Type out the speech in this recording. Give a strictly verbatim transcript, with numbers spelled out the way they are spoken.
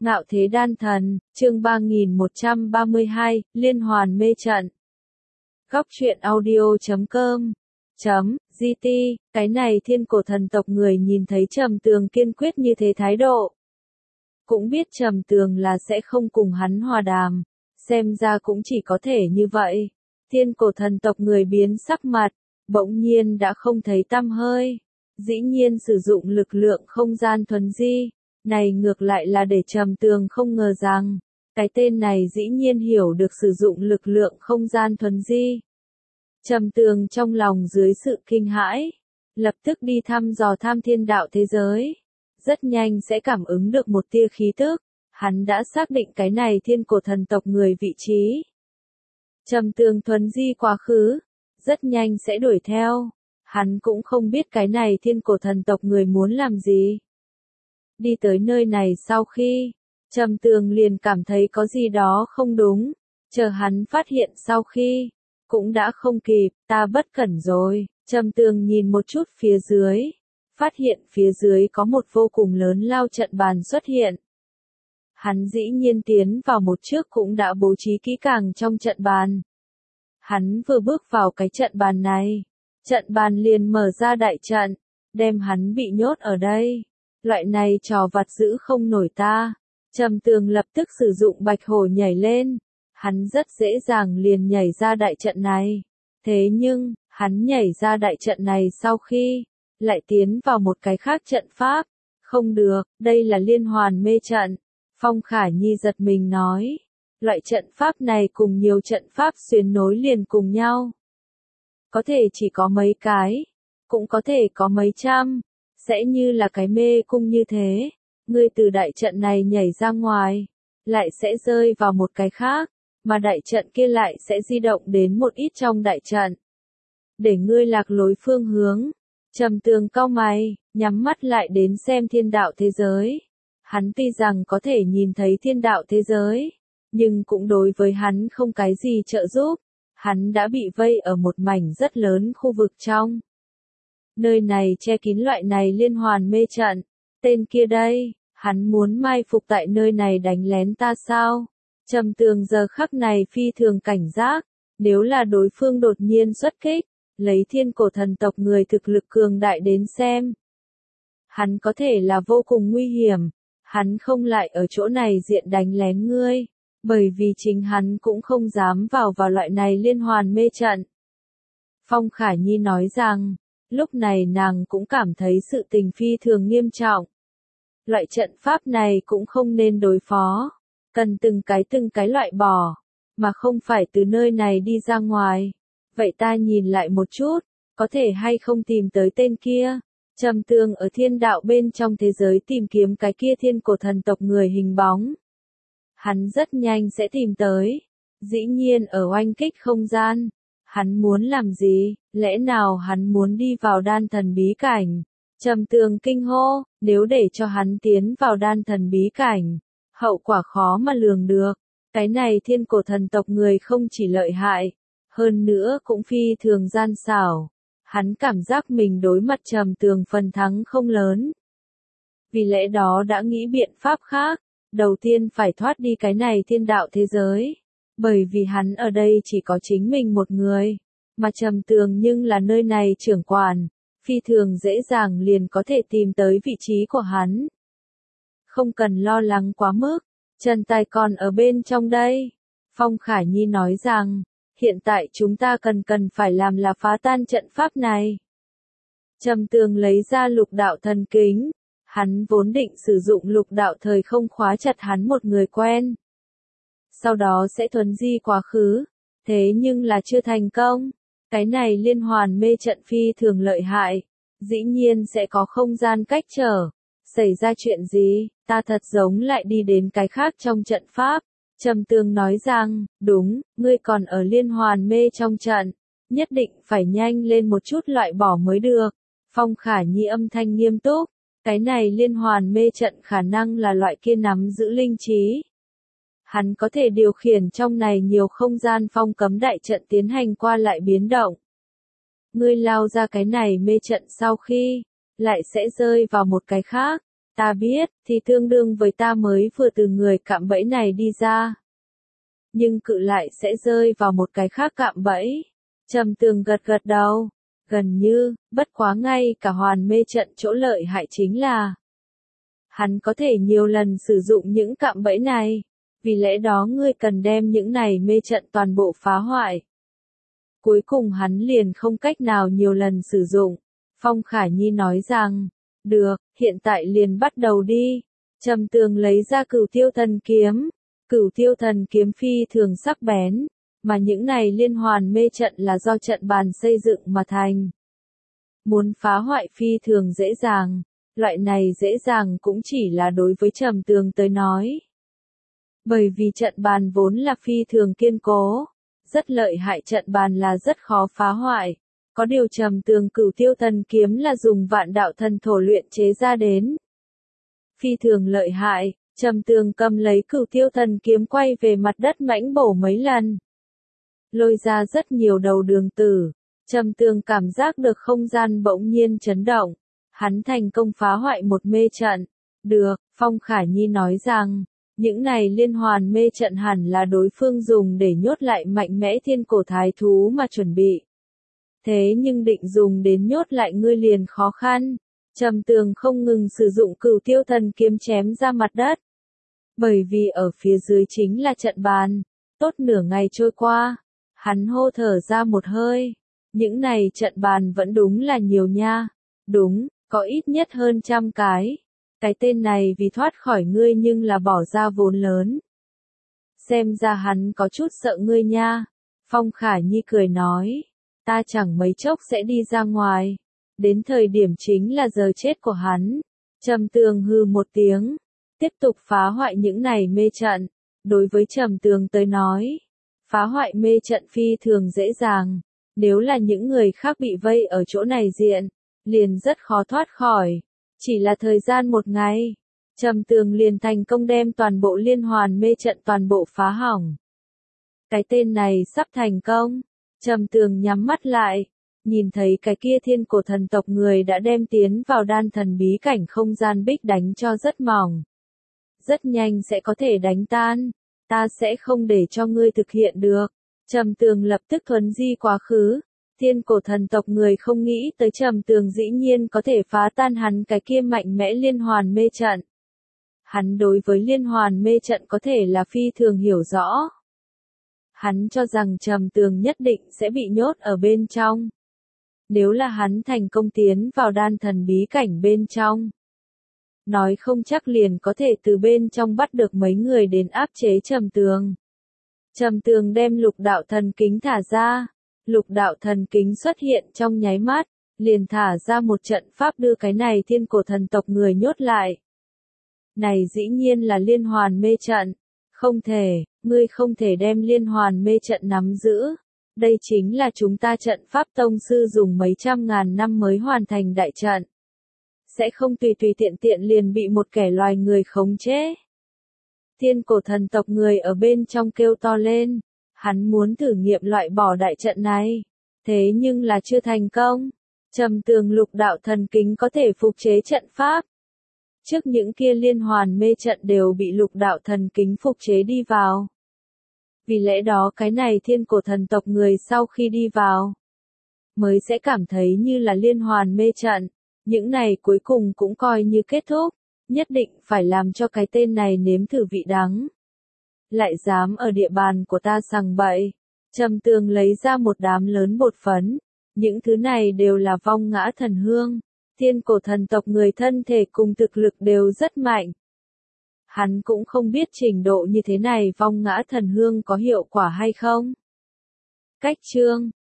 Ngạo thế đan thần, chương ba nghìn một trăm ba mươi hai, liên hoàn mê trận. Góc truyện audio chấm com chấm gt, cái này thiên cổ thần tộc người nhìn thấy Trầm Tường kiên quyết như thế thái độ. Cũng biết Trầm Tường là sẽ không cùng hắn hòa đàm, xem ra cũng chỉ có thể như vậy. Thiên cổ thần tộc người biến sắc mặt, bỗng nhiên đã không thấy tăm hơi. Dĩ nhiên sử dụng lực lượng không gian thuần di. Này ngược lại là để Trầm Tường không ngờ rằng, cái tên này dĩ nhiên hiểu được sử dụng lực lượng không gian thuần di. Trầm Tường trong lòng dưới sự kinh hãi, lập tức đi thăm dò tham thiên đạo thế giới. Rất nhanh sẽ cảm ứng được một tia khí tức, hắn đã xác định cái này thiên cổ thần tộc người vị trí. Trầm Tường thuần di quá khứ, rất nhanh sẽ đuổi theo, hắn cũng không biết cái này thiên cổ thần tộc người muốn làm gì. Đi tới nơi này sau khi, Trầm Tường liền cảm thấy có gì đó không đúng, chờ hắn phát hiện sau khi, cũng đã không kịp, ta bất cẩn rồi. Trầm Tường nhìn một chút phía dưới, phát hiện phía dưới có một vô cùng lớn lao trận bàn xuất hiện. Hắn dĩ nhiên tiến vào một trước cũng đã bố trí kỹ càng trong trận bàn. Hắn vừa bước vào cái trận bàn này, trận bàn liền mở ra đại trận, đem hắn bị nhốt ở đây. Loại này trò vặt giữ không nổi ta. Trầm Tường lập tức sử dụng bạch hổ nhảy lên. Hắn rất dễ dàng liền nhảy ra đại trận này. Thế nhưng, hắn nhảy ra đại trận này sau khi, lại tiến vào một cái khác trận pháp. Không được, đây là liên hoàn mê trận. Phong Khả Nhi giật mình nói. Loại trận pháp này cùng nhiều trận pháp xuyến nối liền cùng nhau. Có thể chỉ có mấy cái, cũng có thể có mấy trăm. Sẽ như là cái mê cung như thế, ngươi từ đại trận này nhảy ra ngoài, lại sẽ rơi vào một cái khác, mà đại trận kia lại sẽ di động đến một ít trong đại trận. Để ngươi lạc lối phương hướng, Trầm Tường cau mày, nhắm mắt lại đến xem thiên đạo thế giới. Hắn tuy rằng có thể nhìn thấy thiên đạo thế giới, nhưng cũng đối với hắn không cái gì trợ giúp, hắn đã bị vây ở một mảnh rất lớn khu vực trong. Nơi này che kín loại này liên hoàn mê trận, tên kia đây, hắn muốn mai phục tại nơi này đánh lén ta sao? Trầm Tường giờ khắc này phi thường cảnh giác, nếu là đối phương đột nhiên xuất kích, lấy thiên cổ thần tộc người thực lực cường đại đến xem. Hắn có thể là vô cùng nguy hiểm, hắn không lại ở chỗ này diện đánh lén ngươi, bởi vì chính hắn cũng không dám vào vào loại này liên hoàn mê trận. Phong Khả Nhi nói rằng, lúc này nàng cũng cảm thấy sự tình phi thường nghiêm trọng. Loại trận pháp này cũng không nên đối phó, cần từng cái từng cái loại bỏ, mà không phải từ nơi này đi ra ngoài. Vậy ta nhìn lại một chút, có thể hay không tìm tới tên kia. Trầm Tường ở thiên đạo bên trong thế giới tìm kiếm cái kia thiên cổ thần tộc người hình bóng. Hắn rất nhanh sẽ tìm tới, dĩ nhiên ở oanh kích không gian. Hắn muốn làm gì, lẽ nào hắn muốn đi vào đan thần bí cảnh? Trầm Tường kinh hô, nếu để cho hắn tiến vào đan thần bí cảnh, hậu quả khó mà lường được. Cái này thiên cổ thần tộc người không chỉ lợi hại, hơn nữa cũng phi thường gian xảo. Hắn cảm giác mình đối mặt Trầm Tường phần thắng không lớn. Vì lẽ đó đã nghĩ biện pháp khác, đầu tiên phải thoát đi cái này thiên đạo thế giới. Bởi vì hắn ở đây chỉ có chính mình một người, mà Trầm Tường nhưng là nơi này trưởng quản, phi thường dễ dàng liền có thể tìm tới vị trí của hắn. Không cần lo lắng quá mức, Trần Tài còn ở bên trong đây. Phong Khả Nhi nói rằng, hiện tại chúng ta cần cần phải làm là phá tan trận pháp này. Trầm Tường lấy ra lục đạo thần kính, hắn vốn định sử dụng lục đạo thời không khóa chặt hắn một người quen. Sau đó sẽ thuần di quá khứ, thế nhưng là chưa thành công. Cái này liên hoàn mê trận phi thường lợi hại, dĩ nhiên sẽ có không gian cách trở. Xảy ra chuyện gì, ta thật giống lại đi đến cái khác trong trận pháp. Trầm Tường nói rằng, đúng, ngươi còn ở liên hoàn mê trong trận, nhất định phải nhanh lên một chút loại bỏ mới được. Phong Khả Nhi âm thanh nghiêm túc, cái này liên hoàn mê trận khả năng là loại kia nắm giữ linh trí. Hắn có thể điều khiển trong này nhiều không gian phong cấm đại trận tiến hành qua lại biến động. Ngươi lao ra cái này mê trận sau khi, lại sẽ rơi vào một cái khác, Ta biết, thì tương đương với ta mới vừa từ người cạm bẫy này đi ra. Nhưng cự lại sẽ rơi vào một cái khác cạm bẫy. Trầm Tường gật gật đầu. Gần như, bất quá ngay cả hoàn mê trận chỗ lợi hại chính là hắn có thể nhiều lần sử dụng những cạm bẫy này. Vì lẽ đó ngươi cần đem những này mê trận toàn bộ phá hoại. Cuối cùng hắn liền không cách nào nhiều lần sử dụng. Phong Khả Nhi nói rằng, được, hiện tại liền bắt đầu đi. Trầm Tường lấy ra Cửu Tiêu Thần Kiếm. Cửu Tiêu Thần Kiếm phi thường sắc bén, mà những này liên hoàn mê trận là do trận bàn xây dựng mà thành. Muốn phá hoại phi thường dễ dàng, loại này dễ dàng cũng chỉ là đối với Trầm Tường tới nói. Bởi vì trận bàn vốn là phi thường kiên cố, rất lợi hại, trận bàn là rất khó phá hoại. Có điều Trầm Tường Cửu Tiêu Thần Kiếm là dùng vạn đạo thần thổ luyện chế ra đến. Phi thường lợi hại, Trầm Tường cầm lấy Cửu Tiêu Thần Kiếm quay về mặt đất mãnh bổ mấy lần. Lôi ra rất nhiều đầu đường tử. Trầm Tường cảm giác được không gian bỗng nhiên chấn động. Hắn thành công phá hoại một mê trận. Được, Phong Khả Nhi nói rằng, những này liên hoàn mê trận hẳn là đối phương dùng để nhốt lại mạnh mẽ thiên cổ thái thú mà chuẩn bị. Thế nhưng định dùng đến nhốt lại ngươi liền khó khăn. Trầm Tường không ngừng sử dụng Cửu Tiêu Thần Kiếm chém ra mặt đất. Bởi vì ở phía dưới chính là trận bàn. Tốt nửa ngày trôi qua, hắn hô thở ra một hơi. Những này trận bàn vẫn đúng là nhiều nha. Đúng, có ít nhất hơn trăm cái. Cái tên này vì thoát khỏi ngươi nhưng là bỏ ra vốn lớn. Xem ra hắn có chút sợ ngươi nha. Phong Khả Nhi cười nói. Ta chẳng mấy chốc sẽ đi ra ngoài. Đến thời điểm chính là giờ chết của hắn. Trầm Tường hừ một tiếng. Tiếp tục phá hoại những này mê trận. Đối với Trầm Tường tới nói, phá hoại mê trận phi thường dễ dàng. Nếu là những người khác bị vây ở chỗ này diện, liền rất khó thoát khỏi. Chỉ là thời gian một ngày, Trầm Tường liền thành công đem toàn bộ liên hoàn mê trận toàn bộ phá hỏng. Cái tên này sắp thành công. Trầm Tường nhắm mắt lại, nhìn thấy cái kia thiên cổ thần tộc người đã đem tiến vào đan thần bí cảnh không gian bích đánh cho rất mỏng. Rất nhanh sẽ có thể đánh tan. Ta sẽ không để cho ngươi thực hiện được. Trầm Tường lập tức thuấn di quá khứ. Thiên cổ thần tộc người không nghĩ tới Trầm Tường dĩ nhiên có thể phá tan hắn cái kia mạnh mẽ liên hoàn mê trận. Hắn đối với liên hoàn mê trận có thể là phi thường hiểu rõ. Hắn cho rằng Trầm Tường nhất định sẽ bị nhốt ở bên trong. Nếu là hắn thành công tiến vào đan thần bí cảnh bên trong, nói không chắc liền có thể từ bên trong bắt được mấy người đến áp chế Trầm Tường. Trầm Tường đem lục đạo thần kính thả ra. Lục đạo thần kính xuất hiện trong nháy mắt, liền thả ra một trận pháp đưa cái này thiên cổ thần tộc người nhốt lại. Này dĩ nhiên là liên hoàn mê trận. Không thể, ngươi không thể đem liên hoàn mê trận nắm giữ. Đây chính là chúng ta trận pháp tông sư dùng mấy trăm ngàn năm mới hoàn thành đại trận. Sẽ không tùy tùy tiện tiện liền bị một kẻ loài người khống chế. Thiên cổ thần tộc người ở bên trong kêu to lên. Hắn muốn thử nghiệm loại bỏ đại trận này. Thế nhưng là chưa thành công. Trầm Tường lục đạo thần kính có thể phục chế trận pháp. Trước những kia liên hoàn mê trận đều bị lục đạo thần kính phục chế đi vào. Vì lẽ đó cái này thiên cổ thần tộc người sau khi đi vào, mới sẽ cảm thấy như là liên hoàn mê trận. Những này cuối cùng cũng coi như kết thúc. Nhất định phải làm cho cái tên này nếm thử vị đắng. Lại dám ở địa bàn của ta sằng bậy. Trầm Tường lấy ra một đám lớn bột phấn. Những thứ này đều là vong ngã thần hương. Thiên cổ thần tộc người thân thể cùng thực lực đều rất mạnh. Hắn cũng không biết trình độ như thế này vong ngã thần hương có hiệu quả hay không. Cách chương